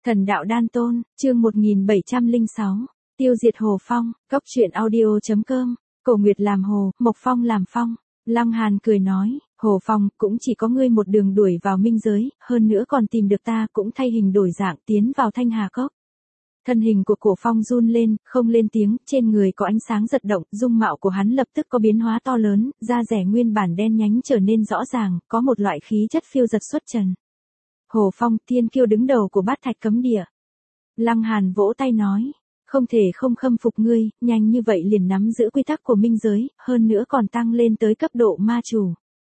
Thần đạo đan tôn, chương 1706, tiêu diệt Hồ Phong, cốc truyện audio.com, Cổ Nguyệt làm hồ, Mộc Phong làm phong. Lăng Hàn cười nói, Hồ Phong, cũng chỉ có ngươi một đường đuổi vào minh giới, hơn nữa còn tìm được ta cũng thay hình đổi dạng tiến vào Thanh Hà Cốc. Thân hình của Cổ Phong run lên, không lên tiếng, trên người có ánh sáng giật động, dung mạo của hắn lập tức có biến hóa to lớn, da rẻ nguyên bản đen nhánh trở nên rõ ràng, có một loại khí chất phiêu dật xuất trần. Hồ Phong, thiên kiêu đứng đầu của Bát Thạch cấm địa. Lăng Hàn vỗ tay nói, không thể không khâm phục ngươi, nhanh như vậy liền nắm giữ quy tắc của minh giới, hơn nữa còn tăng lên tới cấp độ ma chủ.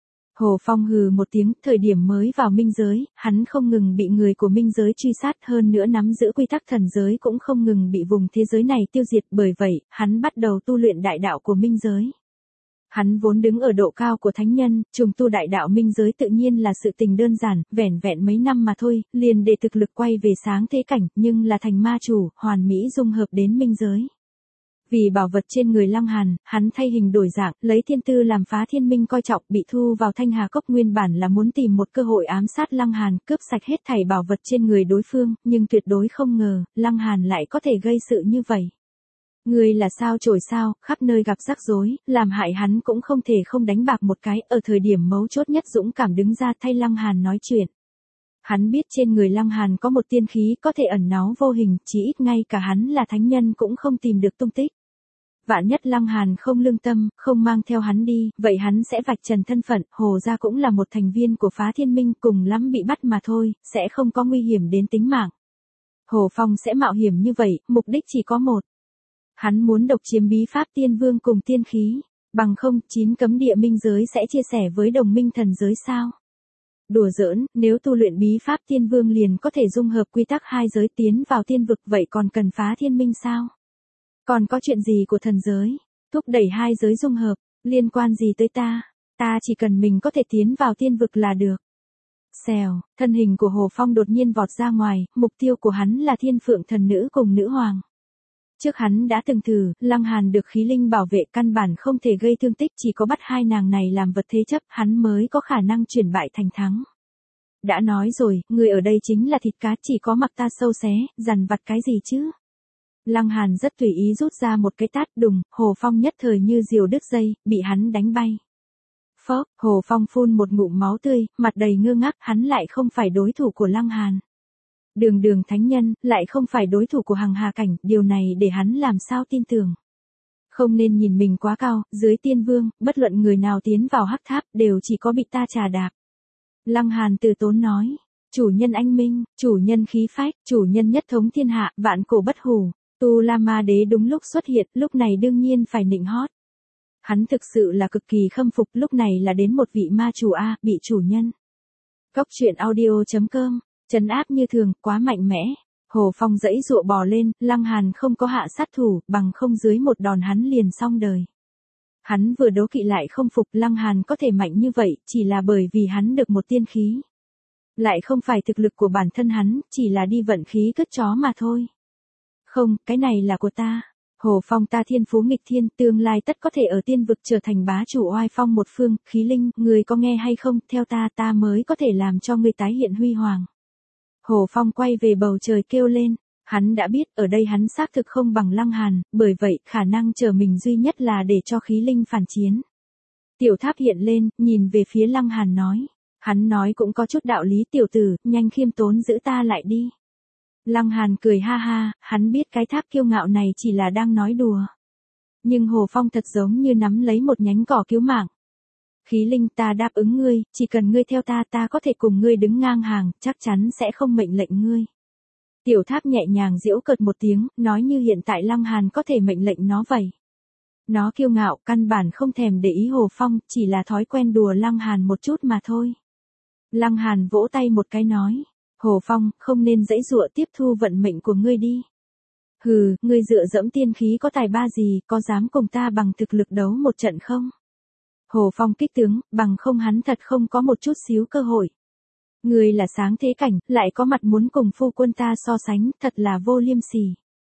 Hồ Phong hừ một tiếng, thời điểm mới vào minh giới, hắn không ngừng bị người của minh giới truy sát, hơn nữa nắm giữ quy tắc thần giới cũng không ngừng bị vùng thế giới này tiêu diệt, bởi vậy, hắn bắt đầu tu luyện đại đạo của minh giới. Hắn vốn đứng ở độ cao của thánh nhân, trùng tu đại đạo minh giới tự nhiên là sự tình đơn giản, vẻn vẹn mấy năm mà thôi, liền để thực lực quay về sáng thế cảnh, nhưng là thành ma chủ, hoàn mỹ dung hợp đến minh giới. Vì bảo vật trên người Lăng Hàn, hắn thay hình đổi dạng, lấy thiên tư làm phá thiên minh coi trọng, bị thu vào Thanh Hà Cốc nguyên bản là muốn tìm một cơ hội ám sát Lăng Hàn, cướp sạch hết thảy bảo vật trên người đối phương, nhưng tuyệt đối không ngờ, Lăng Hàn lại có thể gây sự như vậy. Ngươi là sao chổi sao, khắp nơi gặp rắc rối, làm hại hắn cũng không thể không đánh bạc một cái, ở thời điểm mấu chốt nhất dũng cảm đứng ra thay Lăng Hàn nói chuyện. Hắn biết trên người Lăng Hàn có một tiên khí có thể ẩn náu vô hình, chỉ ít ngay cả hắn là thánh nhân cũng không tìm được tung tích. Vạn nhất Lăng Hàn không lương tâm, không mang theo hắn đi, vậy hắn sẽ vạch trần thân phận, Hồ gia cũng là một thành viên của phá thiên minh, cùng lắm bị bắt mà thôi, sẽ không có nguy hiểm đến tính mạng. Hồ Phong sẽ mạo hiểm như vậy, mục đích chỉ có một. Hắn muốn độc chiếm bí pháp tiên vương cùng tiên khí, bằng không 9 cấm địa minh giới sẽ chia sẻ với đồng minh thần giới sao? Đùa giỡn, nếu tu luyện bí pháp tiên vương liền có thể dung hợp quy tắc hai giới tiến vào tiên vực, vậy còn cần phá thiên minh sao? Còn có chuyện gì của thần giới? Thúc đẩy hai giới dung hợp, liên quan gì tới ta? Ta chỉ cần mình có thể tiến vào tiên vực là được. Xèo, thân hình của Hồ Phong đột nhiên vọt ra ngoài, mục tiêu của hắn là thiên phượng thần nữ cùng nữ hoàng. Trước hắn đã từng thử, Lăng Hàn được khí linh bảo vệ căn bản không thể gây thương tích, chỉ có bắt hai nàng này làm vật thế chấp, hắn mới có khả năng chuyển bại thành thắng. Đã nói rồi, người ở đây chính là thịt cá, chỉ có mặc ta sâu xé, dằn vặt cái gì chứ? Lăng Hàn rất tùy ý rút ra một cái tát đùng, Hồ Phong nhất thời như diều đứt dây, bị hắn đánh bay. Phốc, Hồ Phong phun một ngụm máu tươi, mặt đầy ngơ ngác, hắn lại không phải đối thủ của Lăng Hàn. Đường thánh nhân, lại không phải đối thủ của Hằng Hà Cảnh, điều này để hắn làm sao tin tưởng. Không nên nhìn mình quá cao, dưới tiên vương, bất luận người nào tiến vào hắc tháp, đều chỉ có bị ta trà đạp. Lăng Hàn từ tốn nói, chủ nhân anh minh, chủ nhân khí phách, chủ nhân nhất thống thiên hạ, vạn cổ bất hủ, Tu La Ma Đế đúng lúc xuất hiện, lúc này đương nhiên phải nịnh hót. Hắn thực sự là cực kỳ khâm phục, lúc này là đến một vị ma chủ A, bị chủ nhân. Cốc truyện audio.com, trấn áp như thường, quá mạnh mẽ. Hồ Phong dãy dụa bò lên, Lăng Hàn không có hạ sát thủ, bằng không dưới một đòn hắn liền xong đời. Hắn vừa đố kỵ lại không phục, Lăng Hàn có thể mạnh như vậy, chỉ là bởi vì hắn được một tiên khí. Lại không phải thực lực của bản thân hắn, chỉ là đi vận khí cất chó mà thôi. Không, cái này là của ta. Hồ Phong, ta thiên phú nghịch thiên, tương lai tất có thể ở tiên vực trở thành bá chủ oai phong một phương, khí linh, người có nghe hay không, theo ta mới có thể làm cho người tái hiện huy hoàng. Hồ Phong quay về bầu trời kêu lên, hắn đã biết ở đây hắn xác thực không bằng Lăng Hàn, bởi vậy khả năng chờ mình duy nhất là để cho khí linh phản chiến. Tiểu Tháp hiện lên, nhìn về phía Lăng Hàn nói, hắn nói cũng có chút đạo lý, tiểu tử, nhanh khiêm tốn giữ ta lại đi. Lăng Hàn cười ha ha, hắn biết cái Tháp kiêu ngạo này chỉ là đang nói đùa. Nhưng Hồ Phong thật giống như nắm lấy một nhánh cỏ cứu mạng. Khí linh, ta đáp ứng ngươi, chỉ cần ngươi theo ta có thể cùng ngươi đứng ngang hàng, chắc chắn sẽ không mệnh lệnh ngươi. Tiểu Tháp nhẹ nhàng giễu cợt một tiếng, nói như hiện tại Lăng Hàn có thể mệnh lệnh nó vậy. Nó kiêu ngạo, căn bản không thèm để ý Hồ Phong, chỉ là thói quen đùa Lăng Hàn một chút mà thôi. Lăng Hàn vỗ tay một cái nói, Hồ Phong, không nên dãy dụa, tiếp thu vận mệnh của ngươi đi. Hừ, ngươi dựa dẫm tiên khí có tài ba gì, có dám cùng ta bằng thực lực đấu một trận không? Hồ Phong kích tướng, bằng không hắn thật không có một chút xíu cơ hội. Ngươi là sáng thế cảnh, lại có mặt muốn cùng phu quân ta so sánh, thật là vô liêm sỉ.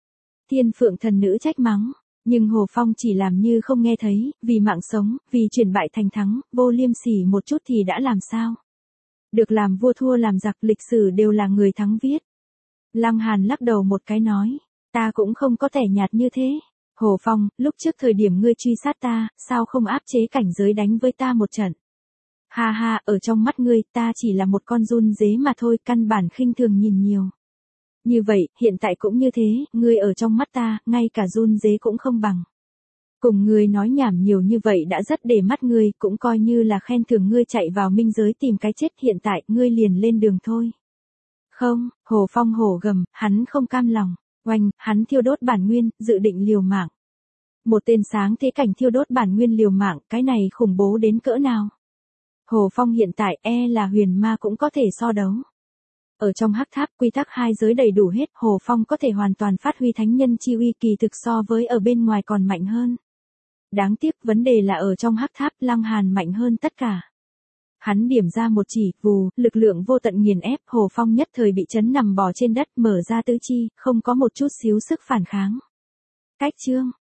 Thiên Phượng thần nữ trách mắng, nhưng Hồ Phong chỉ làm như không nghe thấy, vì mạng sống, vì chuyển bại thành thắng, vô liêm sỉ một chút thì đã làm sao? Được làm vua thua làm giặc, lịch sử đều là người thắng viết. Lăng Hàn lắc đầu một cái nói, ta cũng không có tẻ nhạt như thế. Hồ Phong, lúc trước thời điểm ngươi truy sát ta, sao không áp chế cảnh giới đánh với ta một trận? Ha ha, ở trong mắt ngươi, ta chỉ là một con run dế mà thôi, căn bản khinh thường nhìn nhiều. Như vậy, hiện tại cũng như thế, ngươi ở trong mắt ta, ngay cả run dế cũng không bằng. Cùng ngươi nói nhảm nhiều như vậy đã rất để mắt ngươi, cũng coi như là khen thưởng ngươi chạy vào minh giới tìm cái chết, hiện tại, ngươi liền lên đường thôi. Không, Hồ Phong hổ gầm, hắn không cam lòng, oanh, hắn thiêu đốt bản nguyên, dự định liều mạng. Một tên sáng thế cảnh thiêu đốt bản nguyên liều mạng, cái này khủng bố đến cỡ nào? Hồ Phong hiện tại là huyền ma cũng có thể so đấu. Ở trong hắc tháp quy tắc hai giới đầy đủ hết, Hồ Phong có thể hoàn toàn phát huy thánh nhân chi uy, kỳ thực so với ở bên ngoài còn mạnh hơn. Đáng tiếc vấn đề là ở trong hắc tháp Lăng Hàn mạnh hơn tất cả. Hắn điểm ra một chỉ, vù, lực lượng vô tận nghiền ép, Hồ Phong nhất thời bị chấn nằm bò trên đất, mở ra tứ chi, không có một chút xíu sức phản kháng. Cách chương